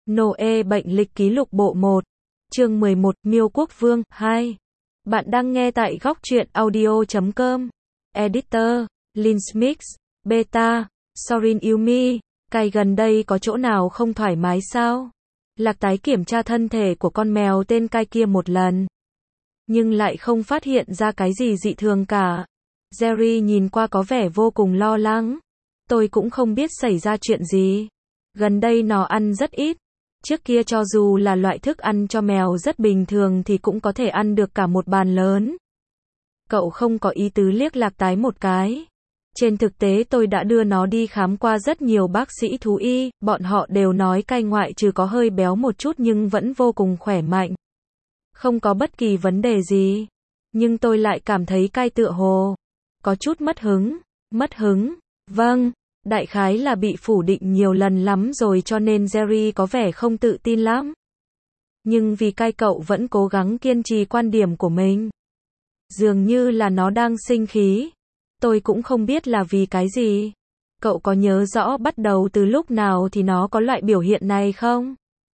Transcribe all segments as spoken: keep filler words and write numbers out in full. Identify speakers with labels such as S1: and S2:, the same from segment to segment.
S1: Noe bệnh lịch ký lục bộ một. Chương mười một, Miêu Quốc Vương, hai. Bạn đang nghe tại góc truyện audio chấm com. Editor, Linsmix, Beta, Sorin Yumi. Cày gần đây có chỗ nào không thoải mái sao? Lạc tái kiểm tra thân thể của con mèo tên Cai kia một lần. Nhưng lại không phát hiện ra cái gì dị thường cả. Jerry nhìn qua có vẻ vô cùng lo lắng. Tôi cũng không biết xảy ra chuyện gì. Gần đây nó ăn rất ít. Trước kia cho dù là loại thức ăn cho mèo rất bình thường thì cũng có thể ăn được cả một bàn lớn. Cậu không có ý tứ liếc Lạc tái một cái. Trên thực tế tôi đã đưa nó đi khám qua rất nhiều bác sĩ thú y, bọn họ đều nói Cai ngoại trừ có hơi béo một chút nhưng vẫn vô cùng khỏe mạnh. Không có bất kỳ vấn đề gì. Nhưng tôi lại cảm thấy Cai tựa hồ có chút mất hứng. Mất hứng? Vâng. Đại khái là bị phủ định nhiều lần lắm rồi cho nên Jerry có vẻ không tự tin lắm. Nhưng vì Cai cậu vẫn cố gắng kiên trì quan điểm của mình. Dường như là nó đang sinh khí. Tôi cũng không biết là vì cái gì. Cậu có nhớ rõ bắt đầu từ lúc nào thì nó có loại biểu hiện này không?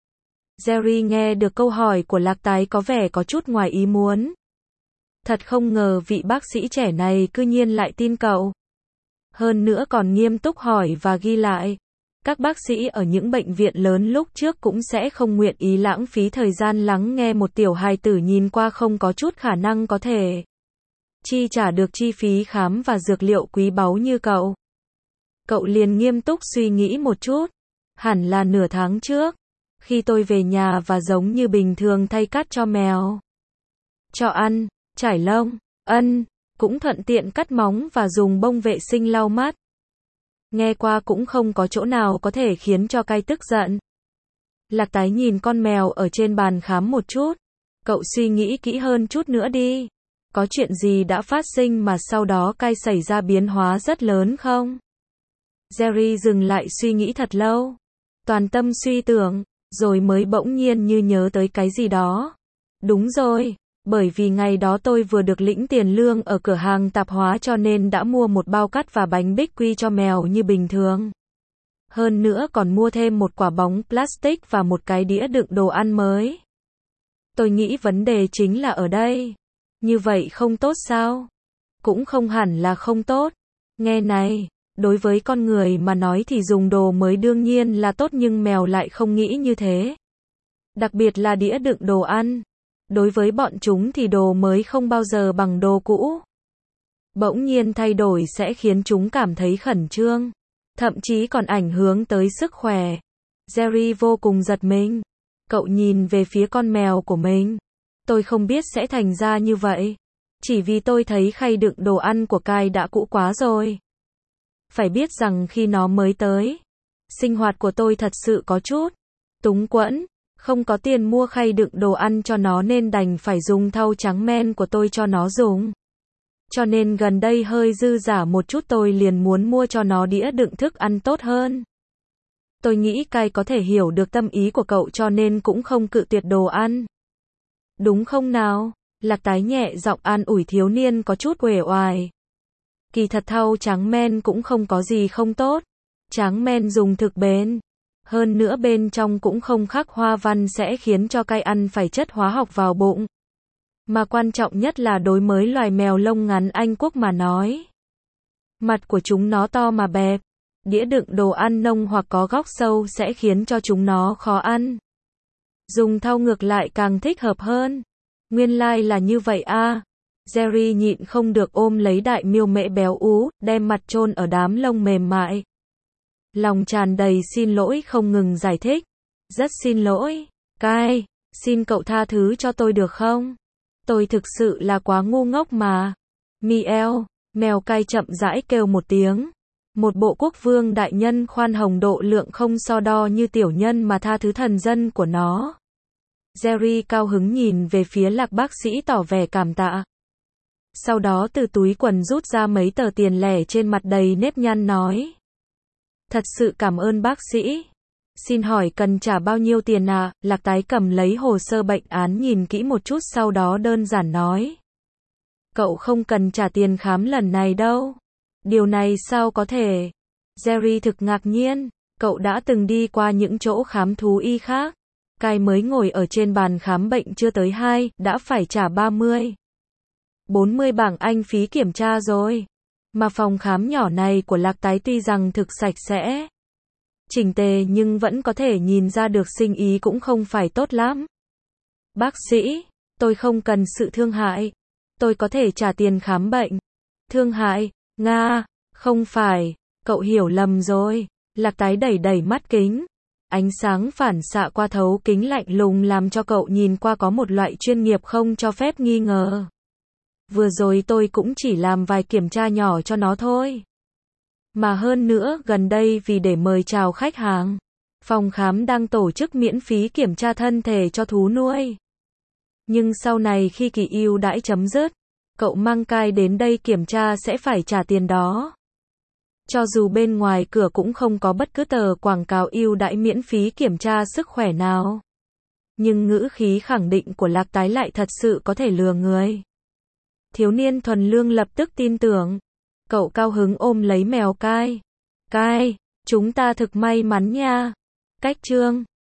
S1: Jerry nghe được câu hỏi của Lạc tái có vẻ có chút ngoài ý muốn. Thật không ngờ vị bác sĩ trẻ này cư nhiên lại tin cậu. Hơn nữa còn nghiêm túc hỏi và ghi lại. Các bác sĩ ở những bệnh viện lớn lúc trước cũng sẽ không nguyện ý lãng phí thời gian lắng nghe một tiểu hài tử nhìn qua không có chút khả năng có thể chi trả được chi phí khám và dược liệu quý báu như cậu. Cậu liền nghiêm túc suy nghĩ một chút. Hẳn là nửa tháng trước, khi tôi về nhà và giống như bình thường thay cát cho mèo, cho ăn, trải lông, ân, cũng thuận tiện cắt móng và dùng bông vệ sinh lau mắt. Nghe qua cũng không có chỗ nào có thể khiến cho Cai tức giận. Lạc tái nhìn con mèo ở trên bàn khám một chút. Cậu suy nghĩ kỹ hơn chút nữa đi. Có chuyện gì đã phát sinh mà sau đó Cai xảy ra biến hóa rất lớn không? Jerry dừng lại suy nghĩ thật lâu. Toàn tâm suy tưởng, rồi mới bỗng nhiên như nhớ tới cái gì đó. Đúng rồi. Bởi vì ngày đó tôi vừa được lĩnh tiền lương ở cửa hàng tạp hóa cho nên đã mua một bao cắt và bánh bích quy cho mèo như bình thường. Hơn nữa còn mua thêm một quả bóng plastic và một cái đĩa đựng đồ ăn mới. Tôi nghĩ vấn đề chính là ở đây. Như vậy không tốt sao? Cũng không hẳn là không tốt. Nghe này, đối với con người mà nói thì dùng đồ mới đương nhiên là tốt nhưng mèo lại không nghĩ như thế. Đặc biệt là đĩa đựng đồ ăn. Đối với bọn chúng thì đồ mới không bao giờ bằng đồ cũ. Bỗng nhiên thay đổi sẽ khiến chúng cảm thấy khẩn trương. Thậm chí còn ảnh hưởng tới sức khỏe. Jerry vô cùng giật mình. Cậu nhìn về phía con mèo của mình. Tôi không biết sẽ thành ra như vậy. Chỉ vì tôi thấy khay đựng đồ ăn của Cai đã cũ quá rồi. Phải biết rằng khi nó mới tới, sinh hoạt của tôi thật sự có chút túng quẫn. Không có tiền mua khay đựng đồ ăn cho nó nên đành phải dùng thau trắng men của tôi cho nó dùng. Cho nên gần đây hơi dư giả một chút tôi liền muốn mua cho nó đĩa đựng thức ăn tốt hơn. Tôi nghĩ Cai có thể hiểu được tâm ý của cậu cho nên cũng không cự tuyệt đồ ăn. Đúng không nào? Lạc tái nhẹ giọng an ủi thiếu niên có chút uể oải. Kỳ thật thau trắng men cũng không có gì không tốt. Trắng men dùng thực bền. Hơn nữa bên trong cũng không khắc hoa văn sẽ khiến cho Cai ăn phải chất hóa học vào bụng. Mà quan trọng nhất là đối với loài mèo lông ngắn Anh Quốc mà nói. Mặt của chúng nó to mà bẹp. Đĩa đựng đồ ăn nông hoặc có góc sâu sẽ khiến cho chúng nó khó ăn. Dùng thau ngược lại càng thích hợp hơn. Nguyên lai là như vậy a. Jerry nhịn không được ôm lấy đại miêu mễ béo ú, đem mặt chôn ở đám lông mềm mại. Lòng tràn đầy xin lỗi không ngừng giải thích. Rất xin lỗi, Cai, xin cậu tha thứ cho tôi được không? Tôi thực sự là quá ngu ngốc mà. Mieo, mèo Cai chậm rãi kêu một tiếng. Một bộ quốc vương đại nhân khoan hồng độ lượng không so đo như tiểu nhân mà tha thứ thần dân của nó. Jerry cao hứng nhìn về phía Lạc bác sĩ tỏ vẻ cảm tạ. Sau đó từ túi quần rút ra mấy tờ tiền lẻ trên mặt đầy nếp nhăn nói. Thật sự cảm ơn bác sĩ. Xin hỏi cần trả bao nhiêu tiền à? Lạc tái cầm lấy hồ sơ bệnh án nhìn kỹ một chút sau đó đơn giản nói. Cậu không cần trả tiền khám lần này đâu. Điều này sao có thể? Jerry thực ngạc nhiên. Cậu đã từng đi qua những chỗ khám thú y khác. Cai mới ngồi ở trên bàn khám bệnh chưa tới hai, đã phải trả ba mươi, bốn mươi bảng Anh phí kiểm tra rồi. Mà phòng khám nhỏ này của Lạc Tái tuy rằng thực sạch sẽ, chỉnh tề nhưng vẫn có thể nhìn ra được sinh ý cũng không phải tốt lắm. Bác sĩ, tôi không cần sự thương hại. Tôi có thể trả tiền khám bệnh. Thương hại, Nga, không phải, cậu hiểu lầm rồi. Lạc Tái đẩy đẩy mắt kính. Ánh sáng phản xạ qua thấu kính lạnh lùng làm cho cậu nhìn qua có một loại chuyên nghiệp không cho phép nghi ngờ. Vừa rồi tôi cũng chỉ làm vài kiểm tra nhỏ cho nó thôi. Mà hơn nữa, gần đây vì để mời chào khách hàng, phòng khám đang tổ chức miễn phí kiểm tra thân thể cho thú nuôi. Nhưng sau này khi kỳ ưu đãi chấm dứt, cậu mang Cai đến đây kiểm tra sẽ phải trả tiền đó. Cho dù bên ngoài cửa cũng không có bất cứ tờ quảng cáo ưu đãi miễn phí kiểm tra sức khỏe nào. Nhưng ngữ khí khẳng định của Lạc Tái lại thật sự có thể lừa người. Thiếu niên thuần lương lập tức tin tưởng. Cậu cao hứng ôm lấy mèo Cai. Cai, chúng ta thực may mắn nha. Cách chương